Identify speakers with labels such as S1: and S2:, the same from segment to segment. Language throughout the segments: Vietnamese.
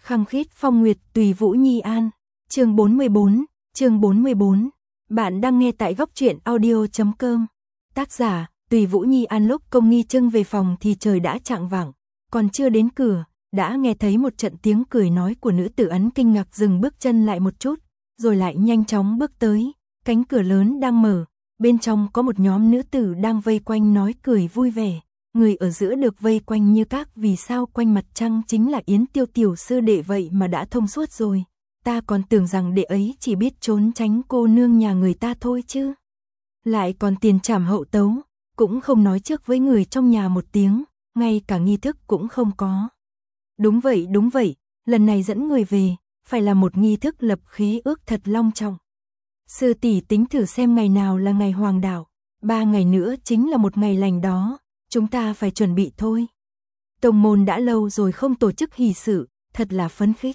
S1: Khăng khít phong nguyệt tùy Vũ Nhi An. Chương 44. Bạn đang nghe tại góc truyện audio.com. Tác giả, Tùy Vũ Nhi An. Lúc Công Nghi Trưng về phòng thì trời đã chạng vạng, còn chưa đến cửa, đã nghe thấy một trận tiếng cười nói của nữ tử Ấn. Kinh ngạc dừng bước chân lại một chút, rồi lại nhanh chóng bước tới, cánh cửa lớn đang mở, bên trong có một nhóm nữ tử đang vây quanh nói cười vui vẻ. Người ở giữa được vây quanh như các vì sao quanh mặt trăng chính là Yến Tiêu tiểu sư đệ, vậy mà đã thông suốt rồi. Ta còn tưởng rằng đệ ấy chỉ biết trốn tránh cô nương nhà người ta thôi chứ. Lại còn tiền trảm hậu tấu, cũng không nói trước với người trong nhà một tiếng, ngay cả nghi thức cũng không có. Đúng vậy, lần này dẫn người về, phải là một nghi thức lập khí ước thật long trọng. Sư tỷ tính thử xem ngày nào là ngày hoàng đạo, 3 ngày nữa chính là một ngày lành đó. Chúng ta phải chuẩn bị thôi. Tông môn đã lâu rồi không tổ chức hỷ sự, thật là phấn khích.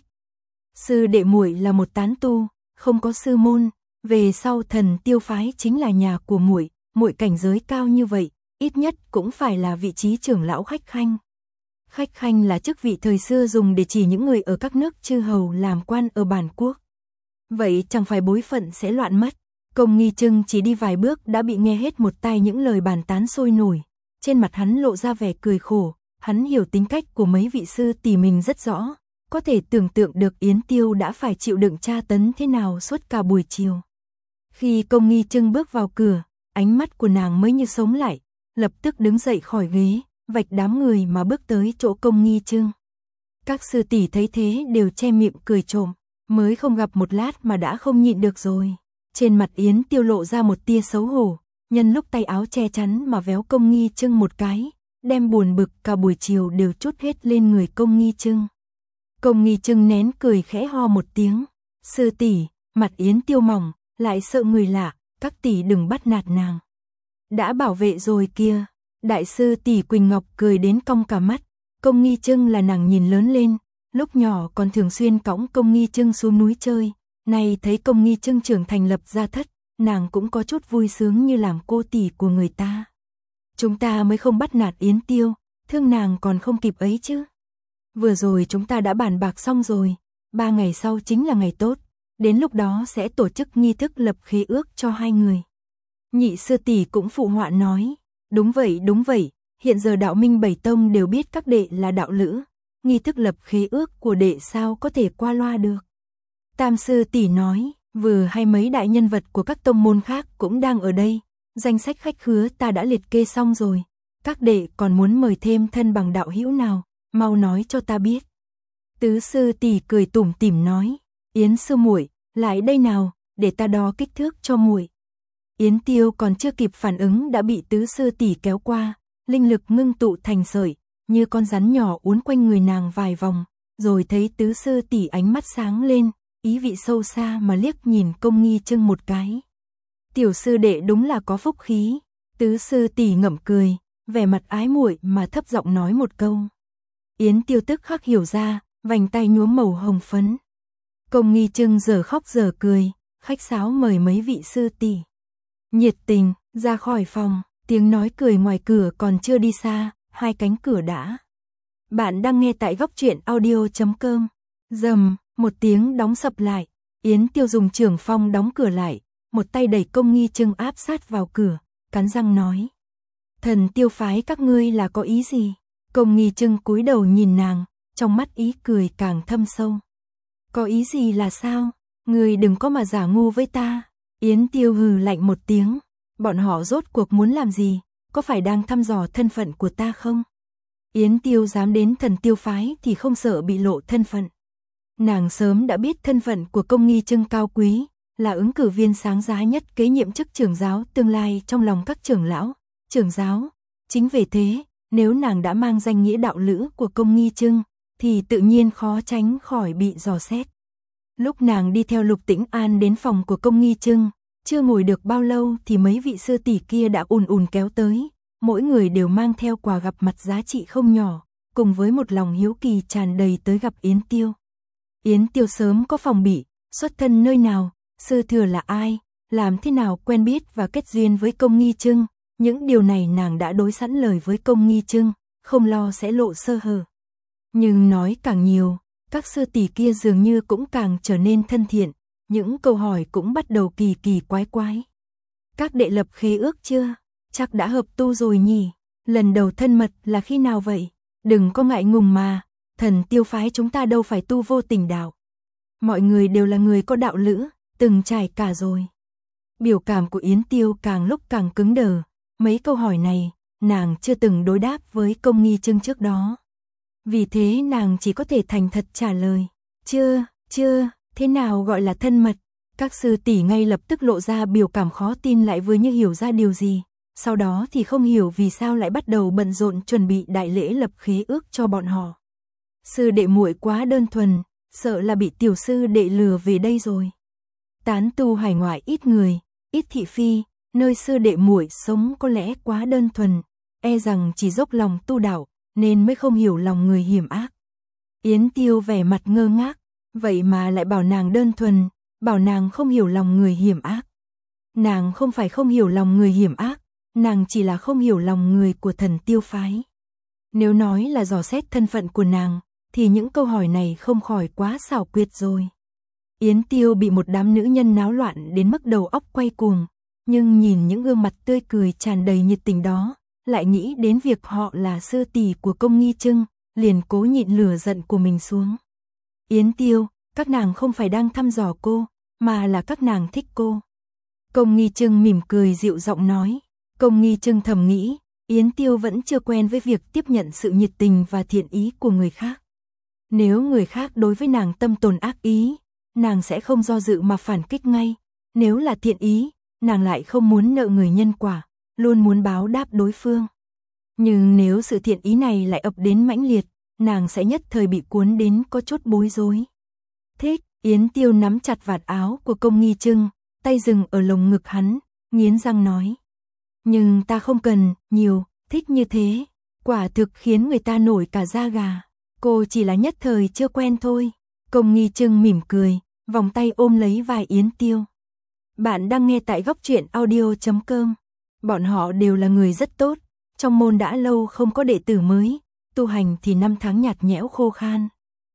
S1: Sư đệ muội là một tán tu, không có sư môn, về sau Thần Tiêu phái chính là nhà của muội, muội cảnh giới cao như vậy, ít nhất cũng phải là vị trí trưởng lão khách khanh. Khách khanh là chức vị thời xưa dùng để chỉ những người ở các nước chư hầu làm quan ở bản quốc. Vậy chẳng phải bối phận sẽ loạn mất. Công Nghi Trưng chỉ đi vài bước đã bị nghe hết một tai những lời bàn tán sôi nổi. Trên mặt hắn lộ ra vẻ cười khổ, hắn hiểu tính cách của mấy vị sư tỷ mình rất rõ, có thể tưởng tượng được Yến Tiêu đã phải chịu đựng tra tấn thế nào suốt cả buổi chiều. Khi Công Nghi Trưng bước vào cửa, ánh mắt của nàng mới như sống lại, lập tức đứng dậy khỏi ghế, vạch đám người mà bước tới chỗ Công Nghi Trưng. Các sư tỷ thấy thế đều che miệng cười trộm, mới không gặp một lát mà đã không nhịn được rồi. Trên mặt Yến Tiêu lộ ra một tia xấu hổ. Nhân lúc tay áo che chắn mà véo Công Nghi Trưng một cái, đem buồn bực cả buổi chiều đều trút hết lên người Công Nghi Trưng. Công Nghi Trưng nén cười khẽ ho một tiếng. Sư tỷ, mặt Yến Tiêu mỏng, lại sợ người lạ, các tỷ đừng bắt nạt nàng. Đã bảo vệ rồi kia. Đại sư tỷ Quỳnh Ngọc cười đến cong cả mắt. Công Nghi Trưng là nàng nhìn lớn lên, lúc nhỏ còn thường xuyên cõng Công Nghi Trưng xuống núi chơi, nay thấy Công Nghi Trưng trưởng thành lập gia thất, nàng cũng có chút vui sướng như làm cô tỷ của người ta. Chúng ta mới không bắt nạt Yến Tiêu, thương nàng còn không kịp ấy chứ. Vừa rồi chúng ta đã bàn bạc xong rồi, 3 ngày sau chính là ngày tốt, đến lúc đó sẽ tổ chức nghi thức lập khế ước cho hai người. Nhị sư tỷ cũng phụ họa nói, đúng vậy, hiện giờ đạo minh 7 tông đều biết các đệ là đạo lữ, nghi thức lập khế ước của đệ sao có thể qua loa được. Tam sư tỷ nói, vừa hay mấy đại nhân vật của các tông môn khác cũng đang ở đây, danh sách khách khứa ta đã liệt kê xong rồi, các đệ còn muốn mời thêm thân bằng đạo hữu nào, mau nói cho ta biết. Tứ sư tỷ cười tủm tỉm nói, Yến sư muội, lại đây nào, để ta đo kích thước cho muội. Yến Tiêu còn chưa kịp phản ứng đã bị tứ sư tỷ kéo qua, linh lực ngưng tụ thành sợi, như con rắn nhỏ uốn quanh người nàng vài vòng, rồi thấy tứ sư tỷ ánh mắt sáng lên, ý vị sâu xa mà liếc nhìn Công Nghi Trưng một cái. Tiểu sư đệ đúng là có phúc khí. Tứ sư tỷ ngậm cười, vẻ mặt ái muội mà thấp giọng nói một câu. Yến Tiêu tức khắc hiểu ra, vành tay nhuốm màu hồng phấn. Công Nghi Trưng giờ khóc giờ cười, khách sáo mời mấy vị sư tỷ nhiệt tình ra khỏi phòng, tiếng nói cười ngoài cửa còn chưa đi xa, hai cánh cửa đã. Bạn đang nghe tại góc truyện audio.com. Rầm, một tiếng đóng sập lại, Yến Tiêu dùng trưởng phong đóng cửa lại, một tay đẩy Công Nghi Trưng áp sát vào cửa, cắn răng nói. Thần Tiêu phái các ngươi là có ý gì? Công Nghi Trưng cúi đầu nhìn nàng, trong mắt ý cười càng thâm sâu. Có ý gì là sao? Ngươi đừng có mà giả ngu với ta. Yến Tiêu hừ lạnh một tiếng, bọn họ rốt cuộc muốn làm gì? Có phải đang thăm dò thân phận của ta không? Yến Tiêu dám đến Thần Tiêu phái thì không sợ bị lộ thân phận. Nàng sớm đã biết thân phận của Công Nghi Trưng cao quý, là ứng cử viên sáng giá nhất kế nhiệm chức trưởng giáo tương lai trong lòng các trưởng lão, trưởng giáo. Chính vì thế, nếu nàng đã mang danh nghĩa đạo lữ của Công Nghi Trưng, thì tự nhiên khó tránh khỏi bị dò xét. Lúc nàng đi theo Lục Tĩnh An đến phòng của Công Nghi Trưng, chưa ngồi được bao lâu thì mấy vị sư tỷ kia đã ùn ùn kéo tới, mỗi người đều mang theo quà gặp mặt giá trị không nhỏ, cùng với một lòng hiếu kỳ tràn đầy tới gặp Yến Tiêu. Yến Tiêu sớm có phòng bị, xuất thân nơi nào, sư thừa là ai, làm thế nào quen biết và kết duyên với Công Nghi Trưng, những điều này nàng đã đối sẵn lời với Công Nghi Trưng, không lo sẽ lộ sơ hở. Nhưng nói càng nhiều, Các sư tỷ kia dường như cũng càng trở nên thân thiện, những câu hỏi cũng bắt đầu kỳ kỳ quái quái. Các đệ lập khế ước chưa? Chắc đã hợp tu rồi nhỉ? Lần đầu thân mật là khi nào vậy? Đừng có ngại ngùng mà, Thần Tiêu phái chúng ta đâu phải tu vô tình đạo. Mọi người đều là người có đạo lữ, từng trải cả rồi. Biểu cảm của Yến Tiêu càng lúc càng cứng đờ, mấy câu hỏi này, nàng chưa từng đối đáp với Công Nghi Trưng trước đó. Vì thế nàng chỉ có thể thành thật trả lời, chưa, thế nào gọi là thân mật? Các sư tỷ ngay lập tức lộ ra biểu cảm khó tin, lại vừa như hiểu ra điều gì, sau đó thì không hiểu vì sao lại bắt đầu bận rộn chuẩn bị đại lễ lập khế ước cho bọn họ. Sư đệ muội quá đơn thuần, sợ là bị tiểu sư đệ lừa về đây rồi. Tán tu hải ngoại ít người, ít thị phi, nơi sư đệ muội sống có lẽ quá đơn thuần, e rằng chỉ dốc lòng tu đạo nên mới không hiểu lòng người hiểm ác. Yến Tiêu vẻ mặt ngơ ngác, vậy mà lại bảo nàng đơn thuần, bảo nàng không hiểu lòng người hiểm ác. Nàng không phải không hiểu lòng người hiểm ác, nàng chỉ là không hiểu lòng người của Thần Tiêu phái. Nếu nói là dò xét thân phận của nàng, thì những câu hỏi này không khỏi quá xảo quyệt rồi. Yến Tiêu bị một đám nữ nhân náo loạn đến mức đầu óc quay cuồng, nhưng nhìn những gương mặt tươi cười tràn đầy nhiệt tình đó, lại nghĩ đến việc họ là sư tỷ của Công Nghi Trưng, liền cố nhịn lửa giận của mình xuống. Yến Tiêu, các nàng không phải đang thăm dò cô, mà là các nàng thích cô. Công Nghi Trưng mỉm cười dịu giọng nói. Công Nghi Trưng thầm nghĩ, Yến Tiêu vẫn chưa quen với việc tiếp nhận sự nhiệt tình và thiện ý của người khác. Nếu người khác đối với nàng tâm tồn ác ý, nàng sẽ không do dự mà phản kích ngay. Nếu là thiện ý, nàng lại không muốn nợ người nhân quả, luôn muốn báo đáp đối phương. Nhưng nếu sự thiện ý này lại ập đến mãnh liệt, nàng sẽ nhất thời bị cuốn đến có chút bối rối. Thích, Yến Tiêu nắm chặt vạt áo của Công Nghi Trưng, tay dừng ở lồng ngực hắn, nghiến răng nói. Nhưng ta không cần, nhiều, thích như thế, quả thực khiến người ta nổi cả da gà. Cô chỉ là nhất thời chưa quen thôi. Công Nghi Trưng mỉm cười, vòng tay ôm lấy vai Yến Tiêu. Bạn đang nghe tại góc truyện audio.com. Bọn họ đều là người rất tốt, trong môn đã lâu không có đệ tử mới, tu hành thì năm tháng nhạt nhẽo khô khan.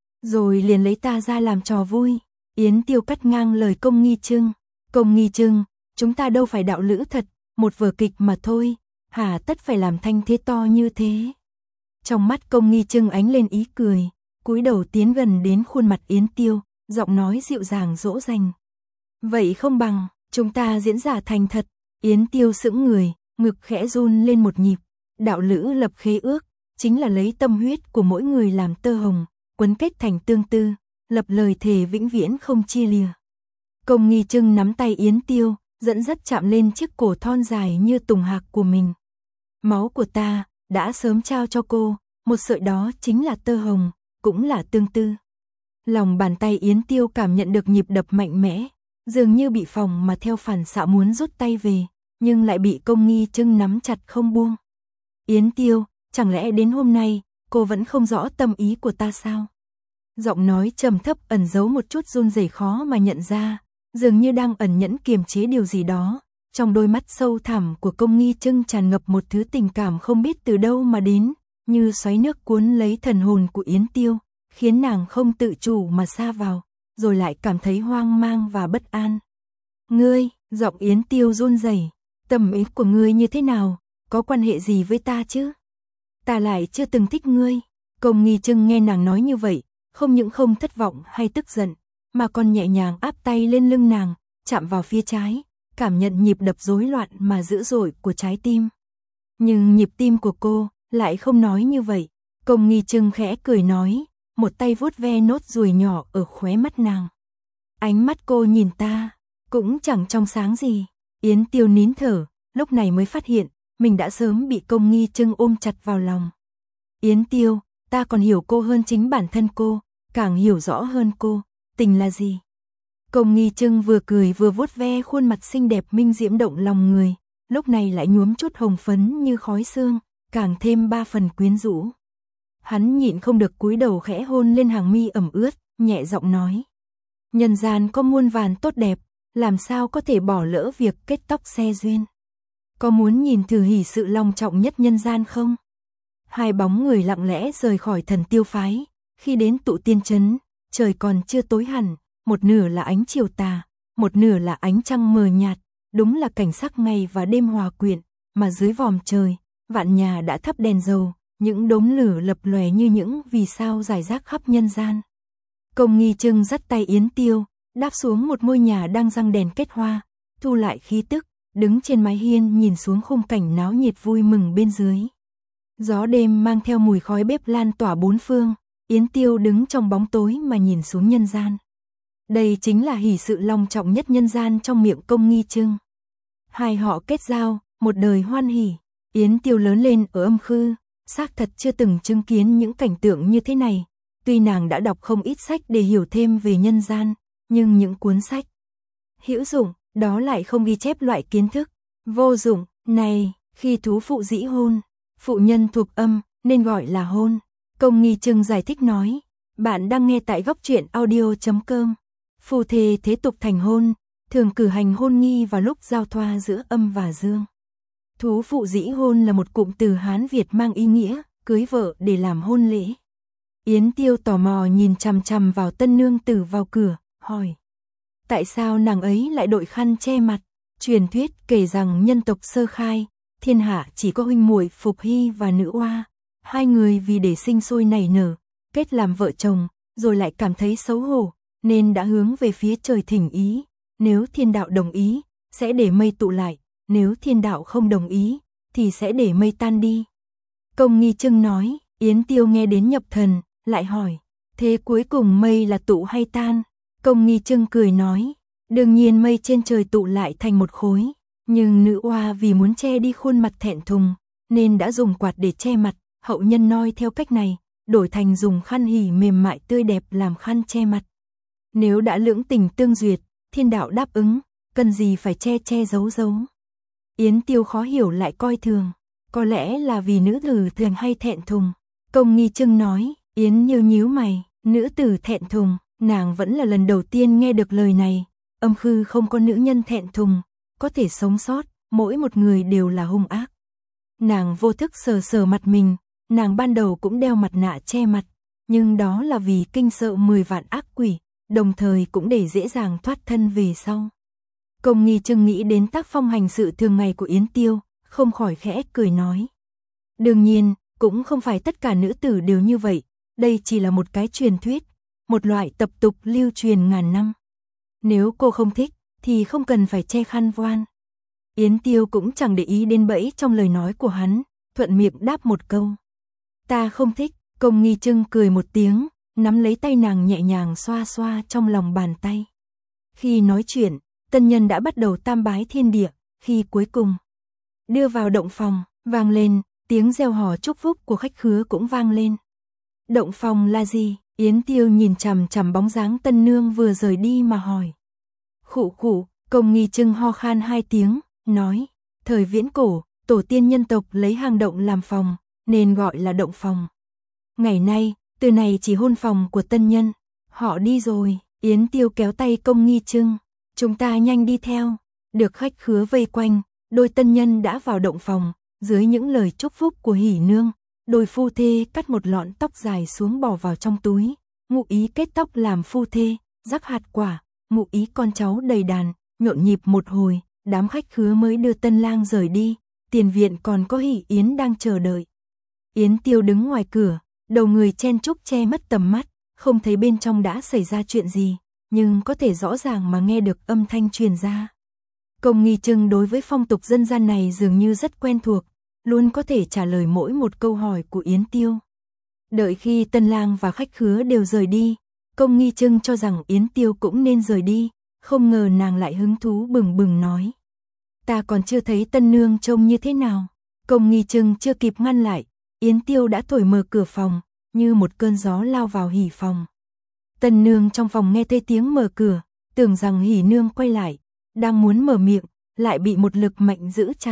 S1: Rồi liền lấy ta ra làm trò vui. Yến Tiêu cắt ngang lời Công Nghi Trưng. Công Nghi Trưng, chúng ta đâu phải đạo lữ thật, một vở kịch mà thôi, hà tất phải làm thanh thế to như thế. Trong mắt Công Nghi Trưng ánh lên ý cười, cúi đầu tiến gần đến khuôn mặt Yến Tiêu, giọng nói dịu dàng dỗ dành. Vậy không bằng, chúng ta diễn giả thành thật. Yến Tiêu sững người, ngực khẽ run lên một nhịp. Đạo lữ lập khế ước, chính là lấy tâm huyết của mỗi người làm tơ hồng, quấn kết thành tương tư, lập lời thề vĩnh viễn không chia lìa. Công Nghi Trưng nắm tay Yến Tiêu, dẫn dắt chạm lên chiếc cổ thon dài như tùng hạc của mình. Máu của ta đã sớm trao cho cô, một sợi đó chính là tơ hồng, cũng là tương tư. Lòng bàn tay Yến Tiêu cảm nhận được nhịp đập mạnh mẽ, dường như bị phòng mà theo phản xạ muốn rút tay về, nhưng lại bị Công Nghi Trưng nắm chặt không buông. Yến Tiêu, chẳng lẽ đến hôm nay, cô vẫn không rõ tâm ý của ta sao? Giọng nói trầm thấp ẩn giấu một chút run rẩy khó mà nhận ra, dường như đang ẩn nhẫn kiềm chế điều gì đó. Trong đôi mắt sâu thẳm của Công Nghi Trưng tràn ngập một thứ tình cảm không biết từ đâu mà đến, như xoáy nước cuốn lấy thần hồn của Yến Tiêu, khiến nàng không tự chủ mà sa vào, rồi lại cảm thấy hoang mang và bất an. Ngươi, giọng Yến Tiêu run rẩy, tâm ý của ngươi như thế nào, có quan hệ gì với ta chứ? Ta lại chưa từng thích ngươi. Công Nghi Trưng nghe nàng nói như vậy, không những không thất vọng hay tức giận, mà còn nhẹ nhàng áp tay lên lưng nàng, chạm vào phía trái, cảm nhận nhịp đập rối loạn mà dữ dội của trái tim. Nhưng nhịp tim của cô lại không nói như vậy. Công Nghi Trưng khẽ cười nói, một tay vuốt ve nốt ruồi nhỏ ở khóe mắt nàng. Ánh mắt cô nhìn ta, cũng chẳng trong sáng gì. Yến Tiêu nín thở, lúc này mới phát hiện, mình đã sớm bị Công Nghi Trưng ôm chặt vào lòng. Yến Tiêu, ta còn hiểu cô hơn chính bản thân cô, càng hiểu rõ hơn cô, tình là gì. Công Nghi Trưng vừa cười vừa vuốt ve khuôn mặt xinh đẹp minh diễm động lòng người, lúc này lại nhuốm chút hồng phấn như khói sương, càng thêm 3 phần quyến rũ. Hắn nhịn không được cúi đầu khẽ hôn lên hàng mi ẩm ướt, nhẹ giọng nói. Nhân gian có muôn vàn tốt đẹp, làm sao có thể bỏ lỡ việc kết tóc xe duyên. Có muốn nhìn thử hỷ sự long trọng nhất nhân gian không? Hai bóng người lặng lẽ rời khỏi Thần Tiêu phái, khi đến Tụ Tiên trấn, trời còn chưa tối hẳn, một nửa là ánh chiều tà, một nửa là ánh trăng mờ nhạt, đúng là cảnh sắc ngày và đêm hòa quyện, mà dưới vòm trời, vạn nhà đã thắp đèn dầu, những đốm lửa lập lòe như những vì sao rải rác khắp nhân gian. Công Nghi Trưng dắt tay Yến Tiêu, đáp xuống một ngôi nhà đang răng đèn kết hoa, thu lại khí tức, đứng trên mái hiên nhìn xuống khung cảnh náo nhiệt vui mừng bên dưới. Gió đêm mang theo mùi khói bếp lan tỏa bốn phương, Yến Tiêu đứng trong bóng tối mà nhìn xuống nhân gian. Đây chính là hỷ sự long trọng nhất nhân gian trong miệng Công Nghi Trưng. Hai họ kết giao, một đời hoan hỉ. Yến Tiêu lớn lên ở Âm Khư, xác thật chưa từng chứng kiến những cảnh tượng như thế này. Tuy nàng đã đọc không ít sách để hiểu thêm về nhân gian, nhưng những cuốn sách hữu dụng, đó lại không ghi chép loại kiến thức vô dụng này. Khi thú phụ dĩ hôn, phụ nhân thuộc âm, nên gọi là hôn. Công Nghi Trưng giải thích nói, bạn đang nghe tại góc truyện audio.com. Phu thê thế tục thành hôn, thường cử hành hôn nghi vào lúc giao thoa giữa âm và dương. Thú phụ dĩ hôn là một cụm từ Hán Việt mang ý nghĩa cưới vợ để làm hôn lễ. Yến Tiêu tò mò nhìn chằm chằm vào tân nương tử vào cửa, hỏi: tại sao nàng ấy lại đội khăn che mặt? Truyền thuyết kể rằng nhân tộc sơ khai, thiên hạ chỉ có huynh muội Phục Hy và Nữ Oa. Hai người vì để sinh sôi nảy nở, kết làm vợ chồng, rồi lại cảm thấy xấu hổ, nên đã hướng về phía trời thỉnh ý. Nếu thiên đạo đồng ý, sẽ để mây tụ lại, nếu thiên đạo không đồng ý, thì sẽ để mây tan đi. Công Nghi Trưng nói. Yến Tiêu nghe đến nhập thần, lại hỏi: thế cuối cùng mây là tụ hay tan? Công Nghi Trưng cười nói: đương nhiên mây trên trời tụ lại thành một khối, nhưng Nữ Oa vì muốn che đi khuôn mặt thẹn thùng, nên đã dùng quạt để che mặt. Hậu nhân noi theo cách này, đổi thành dùng khăn hỉ mềm mại tươi đẹp làm khăn che mặt. Nếu đã lưỡng tình tương duyệt, thiên đạo đáp ứng, cần gì phải che giấu giấu. Yến Tiêu khó hiểu lại coi thường, có lẽ là vì nữ tử thường hay thẹn thùng. Công Nghi Trưng nói. Yến nhíu mày, nữ tử thẹn thùng, nàng vẫn là lần đầu tiên nghe được lời này. Âm Khư không có nữ nhân thẹn thùng, có thể sống sót, mỗi một người đều là hung ác. Nàng vô thức sờ mặt mình, nàng ban đầu cũng đeo mặt nạ che mặt, nhưng đó là vì kinh sợ 10 vạn ác quỷ, đồng thời cũng để dễ dàng thoát thân về sau. Công Nghi Trưng nghĩ đến tác phong hành sự thường ngày của Yến Tiêu, không khỏi khẽ cười nói: đương nhiên, cũng không phải tất cả nữ tử đều như vậy, đây chỉ là một cái truyền thuyết, một loại tập tục lưu truyền ngàn năm. Nếu cô không thích, thì không cần phải che khăn voan. Yến Tiêu cũng chẳng để ý đến bẫy trong lời nói của hắn, thuận miệng đáp một câu: ta không thích. Công Nghi Trưng cười một tiếng, nắm lấy tay nàng nhẹ nhàng xoa xoa trong lòng bàn tay. Khi nói chuyện, tân nhân đã bắt đầu tam bái thiên địa, khi cuối cùng đưa vào động phòng, vang lên, tiếng reo hò chúc phúc của khách khứa cũng vang lên. Động phòng là gì? Yến Tiêu nhìn chằm chằm bóng dáng tân nương vừa rời đi mà hỏi. Khụ khụ, Công Nghi Trưng ho khan 2 tiếng, nói: thời viễn cổ, tổ tiên nhân tộc lấy hang động làm phòng, nên gọi là động phòng. Ngày nay, từ này chỉ hôn phòng của tân nhân. Họ đi rồi. Yến Tiêu kéo tay Công Nghi Trưng. Chúng ta nhanh đi theo. Được khách khứa vây quanh, đôi tân nhân đã vào động phòng. Dưới những lời chúc phúc của hỉ nương, đôi phu thê cắt một lọn tóc dài xuống bỏ vào trong túi, ngụ ý kết tóc làm phu thê, rắc hạt quả, ngụ ý con cháu đầy đàn. Nhộn nhịp một hồi, đám khách khứa mới đưa tân lang rời đi. Tiền viện còn có hỉ Yến đang chờ đợi. Yến Tiêu đứng ngoài cửa, đầu người chen chúc che mất tầm mắt, không thấy bên trong đã xảy ra chuyện gì, nhưng có thể rõ ràng mà nghe được âm thanh truyền ra. Công Nghi Trưng đối với phong tục dân gian này dường như rất quen thuộc, luôn có thể trả lời mỗi một câu hỏi của Yến Tiêu. Đợi khi tân lang và khách khứa đều rời đi, Công Nghi Trưng cho rằng Yến Tiêu cũng nên rời đi, không ngờ nàng lại hứng thú bừng bừng nói: ta còn chưa thấy tân nương trông như thế nào. Công Nghi Trưng chưa kịp ngăn lại, Yến Tiêu đã thổi mở cửa phòng, như một cơn gió lao vào hỉ phòng. Tân nương trong phòng nghe thấy tiếng mở cửa, tưởng rằng hỉ nương quay lại, đang muốn mở miệng, lại bị một lực mạnh giữ chặt.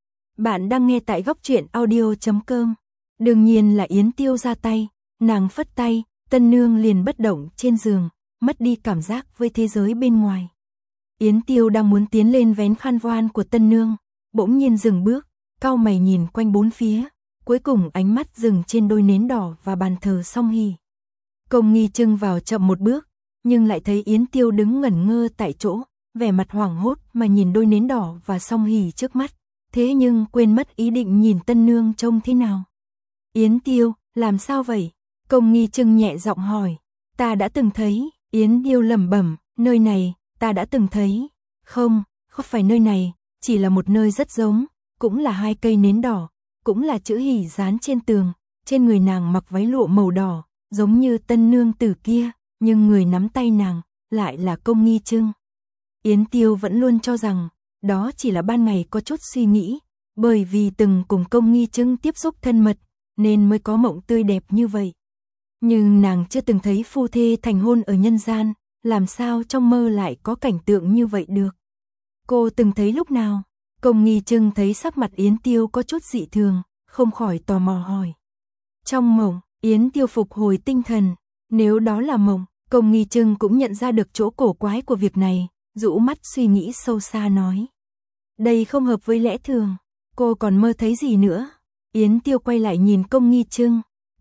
S1: Bạn đang nghe tại góc truyện audio.com. Đương nhiên là Yến Tiêu ra tay, nàng phất tay, tân nương liền bất động trên giường, mất đi cảm giác với thế giới bên ngoài. Yến Tiêu đang muốn tiến lên vén khăn voan của tân nương, bỗng nhiên dừng bước, cau mày nhìn quanh bốn phía, cuối cùng ánh mắt dừng trên đôi nến đỏ và bàn thờ song hỷ. Công Nghi Trưng vào chậm một bước, nhưng lại thấy Yến Tiêu đứng ngẩn ngơ tại chỗ, vẻ mặt hoảng hốt mà nhìn đôi nến đỏ và song hỷ trước mắt, thế nhưng quên mất ý định nhìn tân nương trông thế nào. Yến Tiêu, làm sao vậy? Công Nghi Trưng nhẹ giọng hỏi. Ta đã từng thấy, Yến Tiêu lẩm bẩm, nơi này, ta đã từng thấy. Không phải nơi này, chỉ là một nơi rất giống, cũng là 2 cây nến đỏ, cũng là chữ hỷ dán trên tường, trên người nàng mặc váy lụa màu đỏ, giống như tân nương tử kia, nhưng người nắm tay nàng lại là Công Nghi Trưng. Yến Tiêu vẫn luôn cho rằng đó chỉ là ban ngày có chút suy nghĩ, bởi vì từng cùng Công Nghi Trưng tiếp xúc thân mật nên mới có mộng tươi đẹp như vậy. Nhưng nàng chưa từng thấy phu thê thành hôn ở nhân gian, làm sao trong mơ lại có cảnh tượng như vậy được. Cô từng thấy lúc nào? Công Nghi Trưng thấy sắc mặt Yến Tiêu có chút dị thường, không khỏi tò mò hỏi. Trong mộng, Yến Tiêu phục hồi tinh thần, nếu đó là mộng, Công Nghi Trưng cũng nhận ra được chỗ cổ quái của việc này, rũ mắt suy nghĩ sâu xa nói. Đây không hợp với lẽ thường, cô còn mơ thấy gì nữa? Yến Tiêu quay lại nhìn Công Nghi Trưng,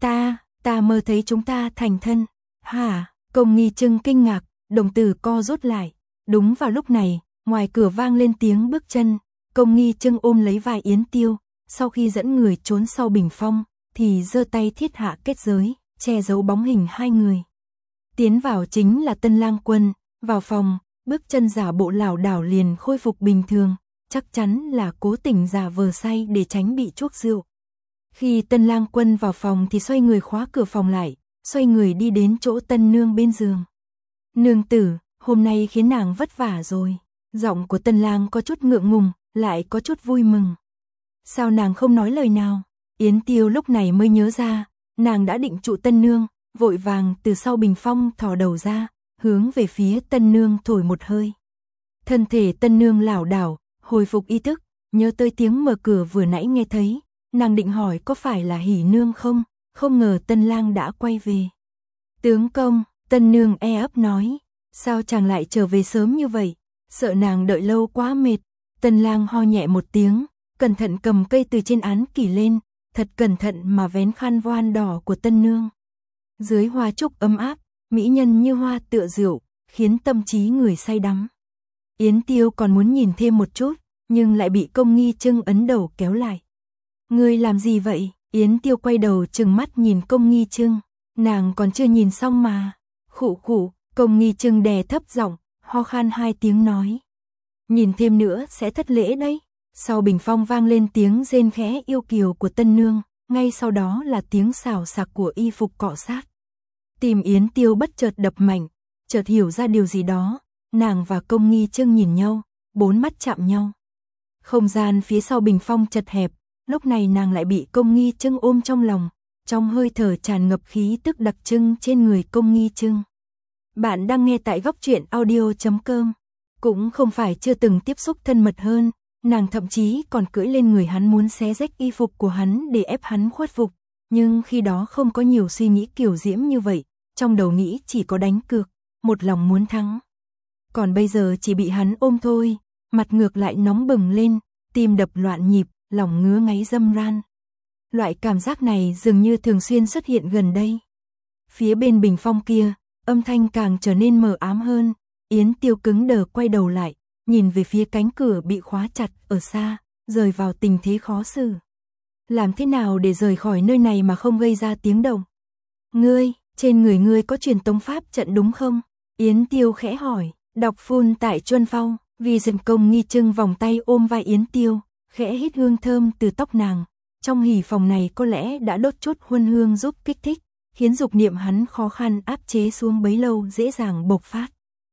S1: ta mơ thấy chúng ta thành thân. Hả? Công Nghi Trưng kinh ngạc, đồng tử co rút lại. Đúng vào lúc này, ngoài cửa vang lên tiếng bước chân, Công Nghi Trưng ôm lấy vai Yến Tiêu, sau khi dẫn người trốn sau bình phong, thì giơ tay thiết hạ kết giới, che giấu bóng hình 2 người. Tiến vào chính là Tân Lang Quân, vào phòng, bước chân giả bộ lảo đảo liền khôi phục bình thường, chắc chắn là cố tình giả vờ say để tránh bị chuốc rượu. Khi Tân Lang Quân vào phòng thì xoay người khóa cửa phòng lại, xoay người đi đến chỗ tân nương bên giường. Nương tử, hôm nay khiến nàng vất vả rồi. Giọng của Tân Lang có chút ngượng ngùng, lại có chút vui mừng. Sao nàng không nói lời nào? Yến Tiêu lúc này mới nhớ ra, nàng đã định trụ tân nương, vội vàng từ sau bình phong thò đầu ra, hướng về phía tân nương thổi một hơi. Thân thể tân nương lảo đảo, hồi phục ý thức, nhớ tới tiếng mở cửa vừa nãy nghe thấy, nàng định hỏi có phải là Hỉ nương không ngờ Tân Lang đã quay về. Tướng công, tân nương e ấp nói, sao chàng lại trở về sớm như vậy, sợ nàng đợi lâu quá mệt. Tân Lang ho nhẹ một tiếng, cẩn thận cầm cây từ trên án kỷ lên, thật cẩn thận mà vén khăn voan đỏ của tân nương. Dưới hoa trúc ấm áp, mỹ nhân như hoa tựa rượu, khiến tâm trí người say đắm. Yến Tiêu còn muốn nhìn thêm một chút, nhưng lại bị Công Nghi Trưng ấn đầu kéo lại. Ngươi làm gì vậy? Yến Tiêu quay đầu trừng mắt nhìn Công Nghi Trưng, nàng còn chưa nhìn xong mà. Khụ khụ, Công Nghi Trưng đè thấp giọng, ho khan 2 tiếng nói. Nhìn thêm nữa sẽ thất lễ đấy. Sau bình phong vang lên tiếng rên khẽ yêu kiều của tân nương, ngay sau đó là tiếng xào xạc của y phục cọ sát. Tim Yến Tiêu bất chợt đập mạnh, chợt hiểu ra điều gì đó, nàng và Công Nghi Trưng nhìn nhau, 4 mắt chạm nhau. Không gian phía sau bình phong chật hẹp, lúc này nàng lại bị Công Nghi Trưng ôm trong lòng, trong hơi thở tràn ngập khí tức đặc trưng trên người Công Nghi Trưng. Bạn đang nghe tại Góc Truyện Audio.com. Cũng không phải chưa từng tiếp xúc thân mật hơn, nàng thậm chí còn cưỡi lên người hắn muốn xé rách y phục của hắn để ép hắn khuất phục, nhưng khi đó không có nhiều suy nghĩ kiều diễm như vậy, trong đầu nghĩ chỉ có đánh cược, một lòng muốn thắng. Còn bây giờ chỉ bị hắn ôm thôi, mặt ngược lại nóng bừng lên, tim đập loạn nhịp, lòng ngứa ngáy râm ran. Loại cảm giác này dường như thường xuyên xuất hiện gần đây. Phía bên bình phong kia, âm thanh càng trở nên mờ ám hơn, Yến Tiêu cứng đờ quay đầu lại, nhìn về phía cánh cửa bị khóa chặt ở xa, rời vào tình thế khó xử. Làm thế nào để rời khỏi nơi này mà không gây ra tiếng động? Ngươi, trên người ngươi có truyền tống pháp trận đúng không? Yến Tiêu khẽ hỏi, đọc phun tại Chuân Phong, vì dần Công Nghi Trưng vòng tay ôm vai Yến Tiêu, khẽ hít hương thơm từ tóc nàng. Trong hỉ phòng này có lẽ đã đốt chút huân hương giúp kích thích, khiến dục niệm hắn khó khăn áp chế xuống bấy lâu dễ dàng bộc phát.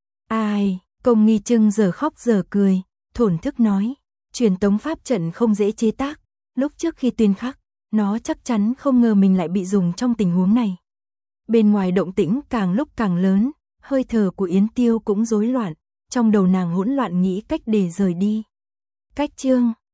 S1: Ai, Công Nghi Trưng giờ khóc giờ cười, thổn thức nói, truyền tống pháp trận không dễ chế tác, lúc trước khi tuyên khắc, nó chắc chắn không ngờ mình lại bị dùng trong tình huống này. Bên ngoài động tĩnh càng lúc càng lớn, hơi thở của Yến Tiêu cũng rối loạn, trong đầu nàng hỗn loạn nghĩ cách để rời đi. Cách chương